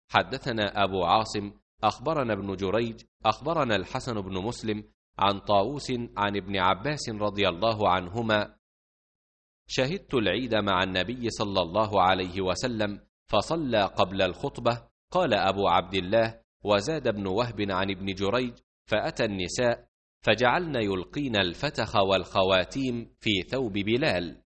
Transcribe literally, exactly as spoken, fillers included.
حدثنا أبو عاصم أخبرنا ابن جريج أخبرنا الحسن بن مسلم عن طاووس عن ابن عباس رضي الله عنهما: شهدت العيد مع النبي صلى الله عليه وسلم فصلى قبل الخطبة. قال أبو عبد الله: وزاد ابن وهب عن ابن جريج: فأتى النساء فجعلن يلقين الفتخ والخواتيم في ثوب بلال،